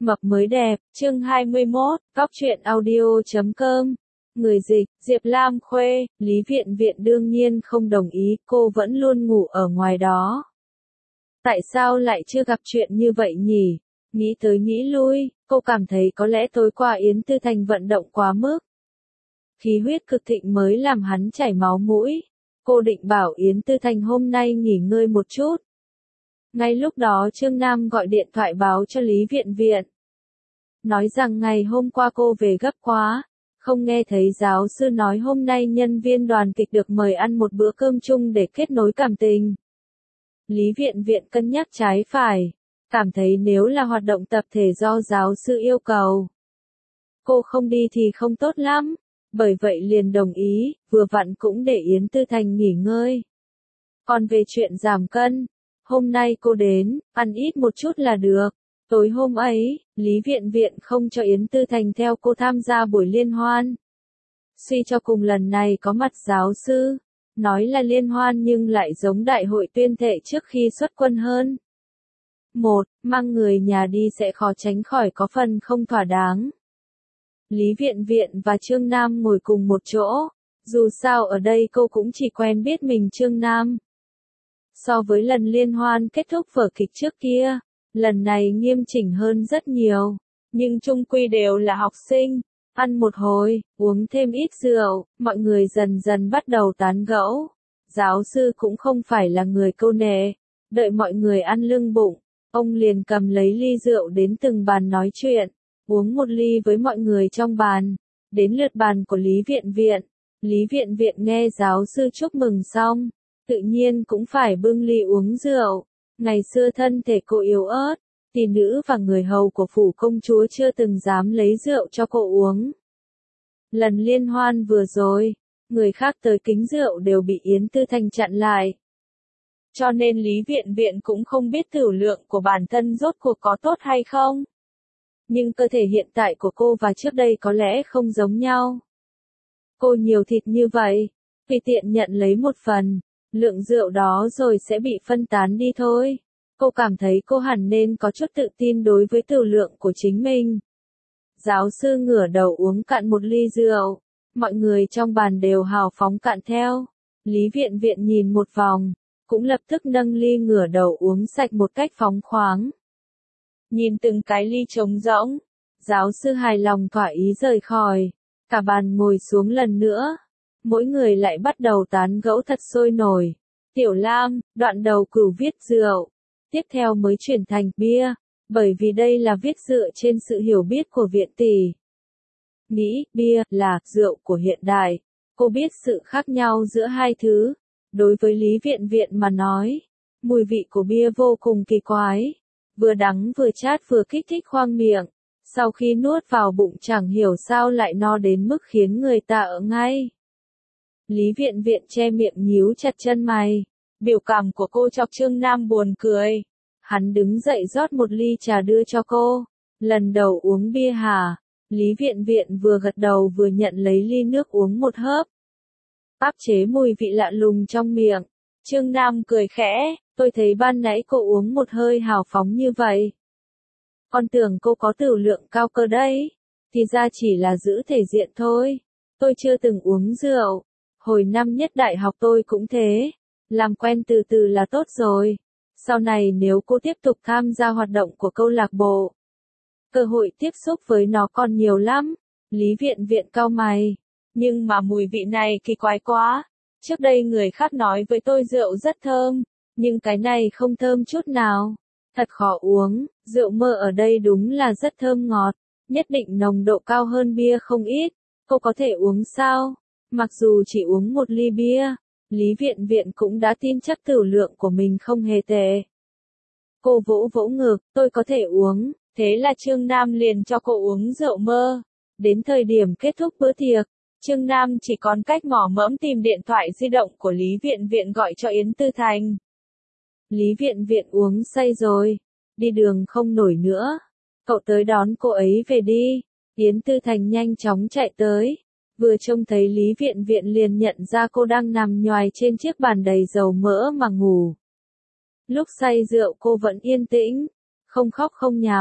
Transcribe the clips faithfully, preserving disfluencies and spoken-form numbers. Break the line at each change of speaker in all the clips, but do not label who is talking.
Mập mới đẹp, chương hai mươi mốt, góc truyện audio chấm com. Người dịch, Diệp Lam Khuê, Lý Viện Viện đương nhiên không đồng ý, cô vẫn luôn ngủ ở ngoài đó. Tại sao lại chưa gặp chuyện như vậy nhỉ? Nghĩ tới nghĩ lui, cô cảm thấy có lẽ tối qua Yến Tư Thành vận động quá mức. Khí huyết cực thịnh mới làm hắn chảy máu mũi. Cô định bảo Yến Tư Thành hôm nay nghỉ ngơi một chút. Ngay lúc đó Trương Nam gọi điện thoại báo cho Lý Viện Viện. Nói rằng ngày hôm qua cô về gấp quá, không nghe thấy giáo sư nói hôm nay nhân viên đoàn kịch được mời ăn một bữa cơm chung để kết nối cảm tình. Lý Viện Viện cân nhắc trái phải, cảm thấy nếu là hoạt động tập thể do giáo sư yêu cầu, cô không đi thì không tốt lắm, bởi vậy liền đồng ý, vừa vặn cũng để Yến Tư Thành nghỉ ngơi. Còn về chuyện giảm cân, hôm nay cô đến, ăn ít một chút là được. Tối hôm ấy, Lý Viện Viện không cho Yến Tư Thành theo cô tham gia buổi liên hoan. Suy cho cùng lần này có mặt giáo sư, nói là liên hoan nhưng lại giống đại hội tuyên thệ trước khi xuất quân hơn. Một, mang người nhà đi sẽ khó tránh khỏi có phần không thỏa đáng. Lý Viện Viện và Trương Nam ngồi cùng một chỗ, dù sao ở đây cô cũng chỉ quen biết mình Trương Nam. So với lần liên hoan kết thúc vở kịch trước kia, lần này nghiêm chỉnh hơn rất nhiều, nhưng chung quy đều là học sinh, ăn một hồi, uống thêm ít rượu, mọi người dần dần bắt đầu tán gẫu. Giáo sư cũng không phải là người câu nệ, đợi mọi người ăn lưng bụng, ông liền cầm lấy ly rượu đến từng bàn nói chuyện, uống một ly với mọi người trong bàn, đến lượt bàn của Lý Viện Viện. Lý Viện Viện nghe giáo sư chúc mừng xong, tự nhiên cũng phải bưng ly uống rượu. Ngày xưa thân thể cô yếu ớt, tỷ nữ và người hầu của phủ công chúa chưa từng dám lấy rượu cho cô uống. Lần liên hoan vừa rồi, người khác tới kính rượu đều bị Yến Tư Thành chặn lại. Cho nên Lý Viện Viện cũng không biết tửu lượng của bản thân rốt cuộc có tốt hay không. Nhưng cơ thể hiện tại của cô và trước đây có lẽ không giống nhau. Cô nhiều thịt như vậy, tùy tiện nhận lấy một phần. Lượng rượu đó rồi sẽ bị phân tán đi thôi. Cô cảm thấy cô hẳn nên có chút tự tin đối với tửu lượng của chính mình. Giáo sư ngửa đầu uống cạn một ly rượu. Mọi người trong bàn đều hào phóng cạn theo. Lý Viện Viện nhìn một vòng, cũng lập tức nâng ly ngửa đầu uống sạch một cách phóng khoáng. Nhìn từng cái ly trống rỗng, giáo sư hài lòng thỏa ý rời khỏi. Cả bàn ngồi xuống lần nữa. Mỗi người lại bắt đầu tán gẫu thật sôi nổi. Tiểu Lam, đoạn đầu cửu viết rượu. Tiếp theo mới chuyển thành bia, bởi vì đây là viết dựa trên sự hiểu biết của Viện tỷ. Nghĩ, bia, là, rượu của hiện đại. Cô biết sự khác nhau giữa hai thứ. Đối với Lý Viện Viện mà nói, mùi vị của bia vô cùng kỳ quái. Vừa đắng vừa chát vừa kích thích khoang miệng. Sau khi nuốt vào bụng chẳng hiểu sao lại no đến mức khiến người ta ở ngay. Lý Viện Viện che miệng nhíu chặt chân mày. Biểu cảm của cô chọc Trương Nam buồn cười. Hắn đứng dậy rót một ly trà đưa cho cô. Lần đầu uống bia hả? Lý Viện Viện vừa gật đầu vừa nhận lấy ly nước uống một hớp. Áp chế mùi vị lạ lùng trong miệng. Trương Nam cười khẽ. Tôi thấy ban nãy cô uống một hơi hào phóng như vậy. Con tưởng cô có tửu lượng cao cơ đấy. Thì ra chỉ là giữ thể diện thôi. Tôi chưa từng uống rượu. Hồi năm nhất đại học tôi cũng thế, làm quen từ từ là tốt rồi. Sau này nếu cô tiếp tục tham gia hoạt động của câu lạc bộ, cơ hội tiếp xúc với nó còn nhiều lắm. Lý Viện Viện cau mày. Nhưng mà mùi vị này kỳ quái quá. Trước đây người khác nói với tôi rượu rất thơm, nhưng cái này không thơm chút nào. Thật khó uống, rượu mơ ở đây đúng là rất thơm ngọt, nhất định nồng độ cao hơn bia không ít. Cô có thể uống sao? Mặc dù chỉ uống một ly bia, Lý Viện Viện cũng đã tin chắc tửu lượng của mình không hề tệ. Cô vỗ vỗ ngực, tôi có thể uống, thế là Trương Nam liền cho cô uống rượu mơ. Đến thời điểm kết thúc bữa tiệc, Trương Nam chỉ còn cách mỏ mẫm tìm điện thoại di động của Lý Viện Viện gọi cho Yến Tư Thành. Lý Viện Viện uống say rồi, đi đường không nổi nữa. Cậu tới đón cô ấy về đi. Yến Tư Thành nhanh chóng chạy tới. Vừa trông thấy Lý Viện Viện liền nhận ra cô đang nằm nhoài trên chiếc bàn đầy dầu mỡ mà ngủ. Lúc say rượu cô vẫn yên tĩnh, không khóc không nháo,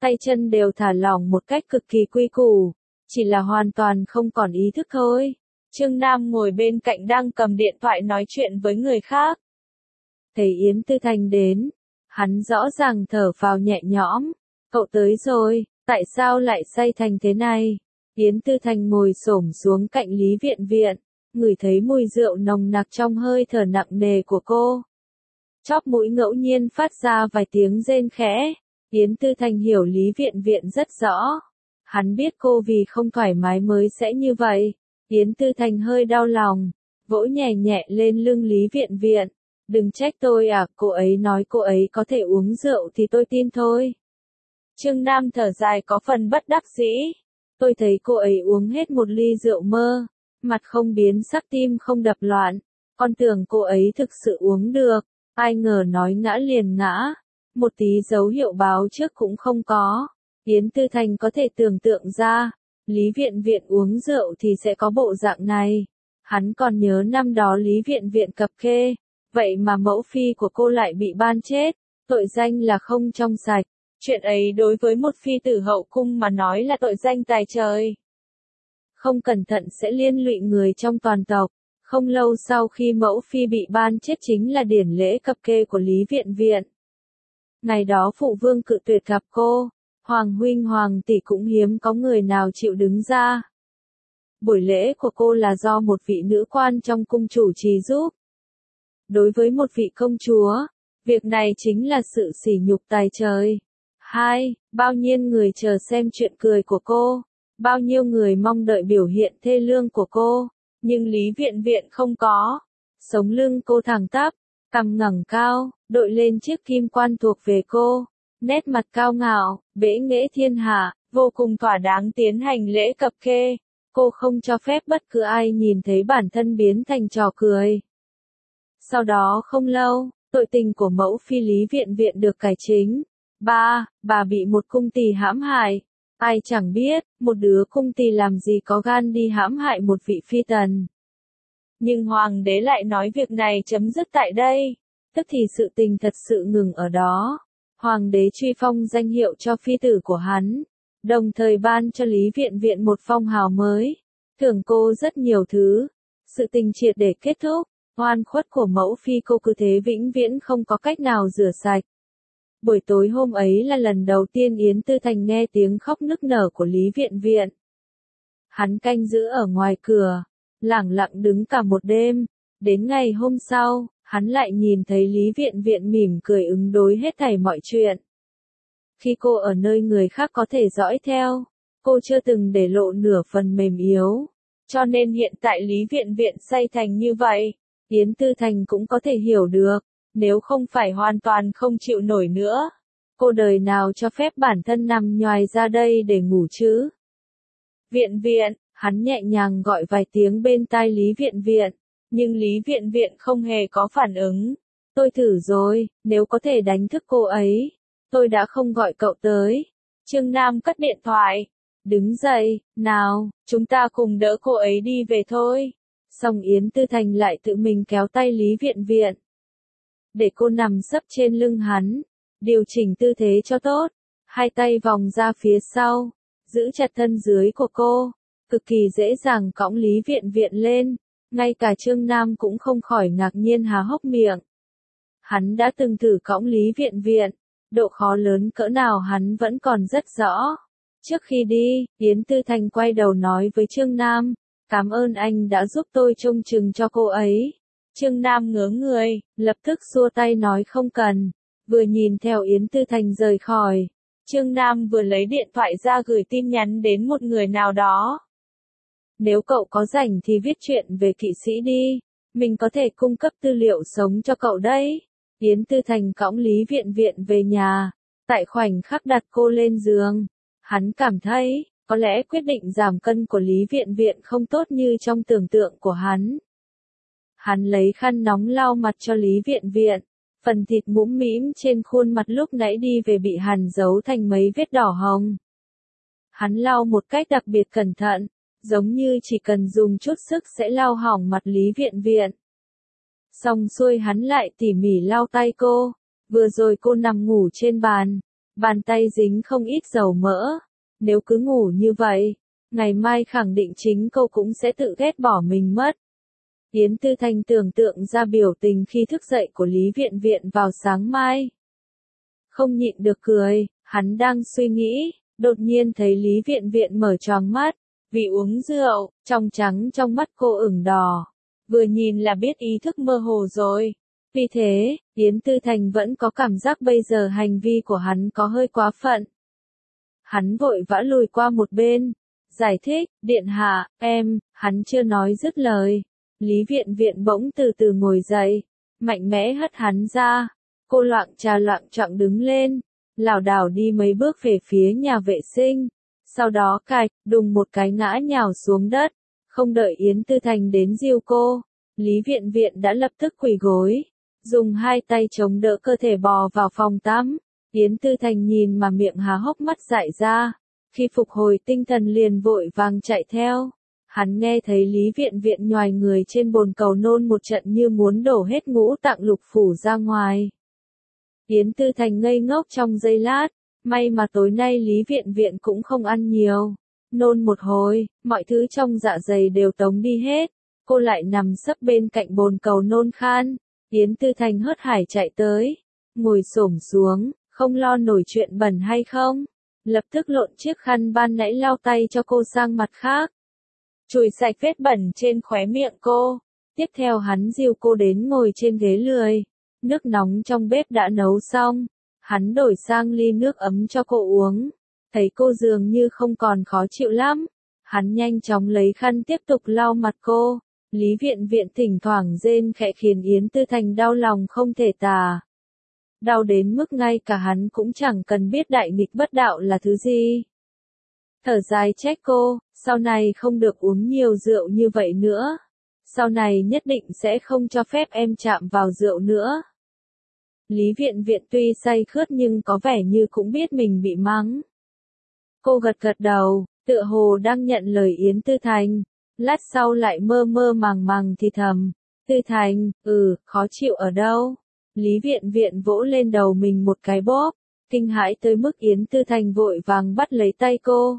tay chân đều thả lỏng một cách cực kỳ quy củ, chỉ là hoàn toàn không còn ý thức thôi. Trương Nam ngồi bên cạnh đang cầm điện thoại nói chuyện với người khác. Thấy Yến Tư Thành đến, hắn rõ ràng thở phào nhẹ nhõm. Cậu tới rồi, tại sao lại say thành thế này? Yến Tư Thành ngồi xổm xuống cạnh Lý Viện Viện, ngửi thấy mùi rượu nồng nặc trong hơi thở nặng nề của cô. Chóp mũi ngẫu nhiên phát ra vài tiếng rên khẽ. Yến Tư Thành hiểu Lý Viện Viện rất rõ. Hắn biết cô vì không thoải mái mới sẽ như vậy. Yến Tư Thành hơi đau lòng, vỗ nhẹ nhẹ lên lưng Lý Viện Viện. Đừng trách tôi à, cô ấy nói cô ấy có thể uống rượu thì tôi tin thôi. Trương Nam thở dài có phần bất đắc dĩ. Tôi thấy cô ấy uống hết một ly rượu mơ, mặt không biến sắc tim không đập loạn. Con tưởng cô ấy thực sự uống được, ai ngờ nói ngã liền ngã. Một tí dấu hiệu báo trước cũng không có. Yến Tư Thành có thể tưởng tượng ra, Lý Viện Viện uống rượu thì sẽ có bộ dạng này. Hắn còn nhớ năm đó Lý Viện Viện cập kê, vậy mà mẫu phi của cô lại bị ban chết, tội danh là không trong sạch. Chuyện ấy đối với một phi tử hậu cung mà nói là tội danh tày trời. Không cẩn thận sẽ liên lụy người trong toàn tộc. Không lâu sau khi mẫu phi bị ban chết chính là điển lễ cập kê của Lý Viện Viện. Ngày đó phụ vương cự tuyệt gặp cô, Hoàng huynh Hoàng tỷ cũng hiếm có người nào chịu đứng ra. Buổi lễ của cô là do một vị nữ quan trong cung chủ trì giúp. Đối với một vị công chúa, việc này chính là sự sỉ nhục tày trời. Hai, bao nhiêu người chờ xem chuyện cười của cô, bao nhiêu người mong đợi biểu hiện thê lương của cô, nhưng Lý Viện Viện không có. Sống lưng cô thẳng tắp, cằm ngẩng cao, đội lên chiếc kim quan thuộc về cô, nét mặt cao ngạo, bẽ nghễ thiên hạ, vô cùng thỏa đáng tiến hành lễ cập kê. Cô không cho phép bất cứ ai nhìn thấy bản thân biến thành trò cười. Sau đó không lâu, tội tình của mẫu phi Lý Viện Viện được cải chính. Ba, bà bị một cung tỳ hãm hại. Ai chẳng biết, một đứa cung tỳ làm gì có gan đi hãm hại một vị phi tần. Nhưng hoàng đế lại nói việc này chấm dứt tại đây. Tức thì sự tình thật sự ngừng ở đó. Hoàng đế truy phong danh hiệu cho phi tử của hắn, đồng thời ban cho Lý Viện Viện một phong hào mới, thưởng cô rất nhiều thứ. Sự tình triệt để kết thúc, oan khuất của mẫu phi cô cứ thế vĩnh viễn không có cách nào rửa sạch. Buổi tối hôm ấy là lần đầu tiên Yến Tư Thành nghe tiếng khóc nức nở của Lý Viện Viện. Hắn canh giữ ở ngoài cửa, lẳng lặng đứng cả một đêm. Đến ngày hôm sau, hắn lại nhìn thấy Lý Viện Viện mỉm cười ứng đối hết thảy mọi chuyện. Khi cô ở nơi người khác có thể dõi theo, cô chưa từng để lộ nửa phần mềm yếu. Cho nên hiện tại Lý Viện Viện say thành như vậy, Yến Tư Thành cũng có thể hiểu được. Nếu không phải hoàn toàn không chịu nổi nữa, cô đời nào cho phép bản thân nằm nhoài ra đây để ngủ chứ? Viện Viện, hắn nhẹ nhàng gọi vài tiếng bên tai Lý Viện Viện, nhưng Lý Viện Viện không hề có phản ứng. Tôi thử rồi, nếu có thể đánh thức cô ấy, tôi đã không gọi cậu tới. Trương Nam cất điện thoại, đứng dậy, nào, chúng ta cùng đỡ cô ấy đi về thôi. Xong Yến Tư Thành lại tự mình kéo tay Lý Viện Viện, để cô nằm sấp trên lưng hắn, điều chỉnh tư thế cho tốt, hai tay vòng ra phía sau, giữ chặt thân dưới của cô, cực kỳ dễ dàng cõng Lý Viện Viện lên, ngay cả Trương Nam cũng không khỏi ngạc nhiên há hốc miệng. Hắn đã từng thử cõng Lý Viện Viện, độ khó lớn cỡ nào hắn vẫn còn rất rõ. Trước khi đi, Yến Tư Thành quay đầu nói với Trương Nam, cảm ơn anh đã giúp tôi trông chừng cho cô ấy. Trương Nam ngớ người, lập tức xua tay nói không cần, vừa nhìn theo Yến Tư Thành rời khỏi. Trương Nam vừa lấy điện thoại ra gửi tin nhắn đến một người nào đó. Nếu cậu có rảnh thì viết chuyện về kỵ sĩ đi, mình có thể cung cấp tư liệu sống cho cậu đấy. Yến Tư Thành cõng Lý Viện Viện về nhà, tại khoảnh khắc đặt cô lên giường, hắn cảm thấy, có lẽ quyết định giảm cân của Lý Viện Viện không tốt như trong tưởng tượng của hắn. Hắn lấy khăn nóng lau mặt cho Lý Viện Viện, phần thịt mũm mĩm trên khuôn mặt lúc nãy đi về bị hằn dấu thành mấy vết đỏ hồng. Hắn lau một cách đặc biệt cẩn thận, giống như chỉ cần dùng chút sức sẽ lau hỏng mặt Lý Viện Viện. Xong xuôi hắn lại tỉ mỉ lau tay cô, vừa rồi cô nằm ngủ trên bàn, bàn tay dính không ít dầu mỡ. Nếu cứ ngủ như vậy, ngày mai khẳng định chính cô cũng sẽ tự ghét bỏ mình mất. Yến Tư Thành tưởng tượng ra biểu tình khi thức dậy của Lý Viện Viện vào sáng mai. Không nhịn được cười, hắn đang suy nghĩ, đột nhiên thấy Lý Viện Viện mở choàng mắt, vì uống rượu, trong trắng trong mắt cô ửng đỏ. Vừa nhìn là biết ý thức mơ hồ rồi. Vì thế, Yến Tư Thành vẫn có cảm giác bây giờ hành vi của hắn có hơi quá phận. Hắn vội vã lùi qua một bên, giải thích, điện hạ, em, hắn chưa nói dứt lời. Lý Viện Viện bỗng từ từ ngồi dậy, mạnh mẽ hất hắn ra. Cô loạng trà loạng choạng đứng lên, lảo đảo đi mấy bước về phía nhà vệ sinh. Sau đó cạch, đùng một cái ngã nhào xuống đất. Không đợi Yến Tư Thành đến dìu cô, Lý Viện Viện đã lập tức quỳ gối, dùng hai tay chống đỡ cơ thể bò vào phòng tắm. Yến Tư Thành nhìn mà miệng há hốc mắt dại ra, khi phục hồi tinh thần liền vội vàng chạy theo. Hắn nghe thấy Lý Viện Viện nhoài người trên bồn cầu nôn một trận như muốn đổ hết ngũ tạng lục phủ ra ngoài. Yến Tư Thành ngây ngốc trong giây lát, may mà tối nay Lý Viện Viện cũng không ăn nhiều. Nôn một hồi, mọi thứ trong dạ dày đều tống đi hết. Cô lại nằm sấp bên cạnh bồn cầu nôn khan. Yến Tư Thành hớt hải chạy tới, ngồi xổm xuống, không lo nổi chuyện bẩn hay không. Lập tức lộn chiếc khăn ban nãy lau tay cho cô sang mặt khác, chùi sạch vết bẩn trên khóe miệng cô. Tiếp theo hắn dìu cô đến ngồi trên ghế lười. Nước nóng trong bếp đã nấu xong, hắn đổi sang ly nước ấm cho cô uống. Thấy cô dường như không còn khó chịu lắm, hắn nhanh chóng lấy khăn tiếp tục lau mặt cô. Lý Viện Viện thỉnh thoảng rên khẽ khiến Yến Tư Thành đau lòng không thể tả. Đau đến mức ngay cả hắn cũng chẳng cần biết đại nghịch bất đạo là thứ gì. Thở dài trách cô, sau này không được uống nhiều rượu như vậy nữa. Sau này nhất định sẽ không cho phép em chạm vào rượu nữa. Lý Viện Viện tuy say khướt nhưng có vẻ như cũng biết mình bị mắng. Cô gật gật đầu, tựa hồ đang nhận lời Yến Tư Thành. Lát sau lại mơ mơ màng màng thì thầm. Tư Thành, ừ, khó chịu ở đâu? Lý Viện Viện vỗ lên đầu mình một cái bóp, kinh hãi tới mức Yến Tư Thành vội vàng bắt lấy tay cô.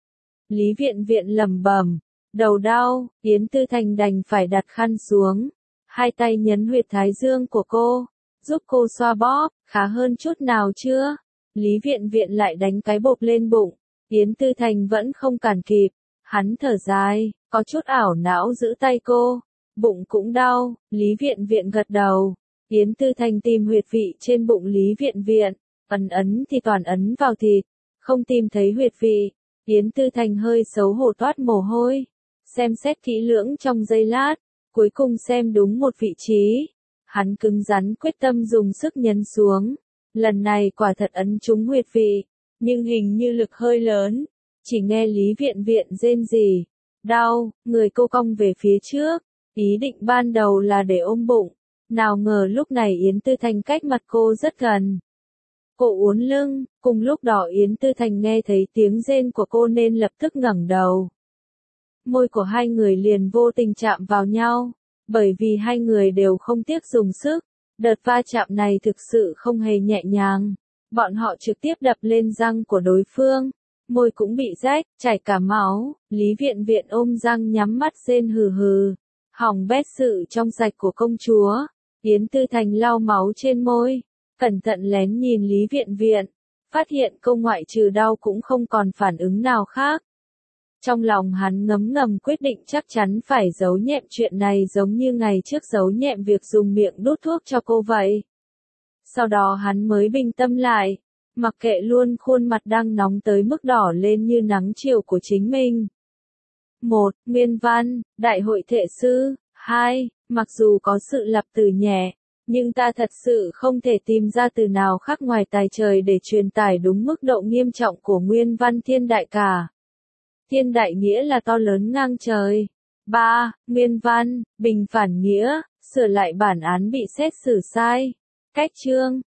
Lý Viện Viện lẩm bẩm, đầu đau. Yến Tư Thành đành phải đặt khăn xuống, hai tay nhấn huyệt thái dương của cô, giúp cô xoa bóp. Khá hơn chút nào chưa? Lý Viện Viện lại đánh cái bộp lên bụng. Yến Tư Thành vẫn không cản kịp, hắn thở dài, có chút ảo não giữ tay cô. Bụng cũng đau. Lý Viện Viện gật đầu. Yến Tư Thành tìm huyệt vị trên bụng Lý Viện Viện, ấn ấn thì toàn ấn vào thịt, không tìm thấy huyệt vị. Yến Tư Thành hơi xấu hổ toát mồ hôi, xem xét kỹ lưỡng trong giây lát, cuối cùng xem đúng một vị trí. Hắn cứng rắn quyết tâm dùng sức nhấn xuống, lần này quả thật ấn trúng huyệt vị, nhưng hình như lực hơi lớn, chỉ nghe Lý Viện Viện rên rỉ, đau. Người cô cong về phía trước, ý định ban đầu là để ôm bụng. Nào ngờ lúc này Yến Tư Thành cách mặt cô rất gần. Cô uốn lưng, cùng lúc đó Yến Tư Thành nghe thấy tiếng rên của cô nên lập tức ngẩng đầu. Môi của hai người liền vô tình chạm vào nhau, bởi vì hai người đều không tiếc dùng sức. Đợt va chạm này thực sự không hề nhẹ nhàng. Bọn họ trực tiếp đập lên răng của đối phương, môi cũng bị rách, chảy cả máu. Lý Viện Viện ôm răng nhắm mắt rên hừ hừ, hỏng bét sự trong sạch của công chúa. Yến Tư Thành lau máu trên môi, cẩn thận lén nhìn Lý Viện Viện, phát hiện cô ngoại trừ đau cũng không còn phản ứng nào khác. Trong lòng hắn ngấm ngầm quyết định chắc chắn phải giấu nhẹm chuyện này giống như ngày trước giấu nhẹm việc dùng miệng đút thuốc cho cô vậy. Sau đó hắn mới bình tâm lại, mặc kệ luôn khuôn mặt đang nóng tới mức đỏ lên như nắng chiều của chính mình. một. Nguyên văn, Đại hội Thể sư. hai. Mặc dù có sự lập từ nhẹ, nhưng ta thật sự không thể tìm ra từ nào khác ngoài tài trời để truyền tải đúng mức độ nghiêm trọng của nguyên văn thiên đại cả. Thiên đại nghĩa là to lớn ngang trời. ba. Nguyên văn, bình phản nghĩa, sửa lại bản án bị xét xử sai. Cách chương,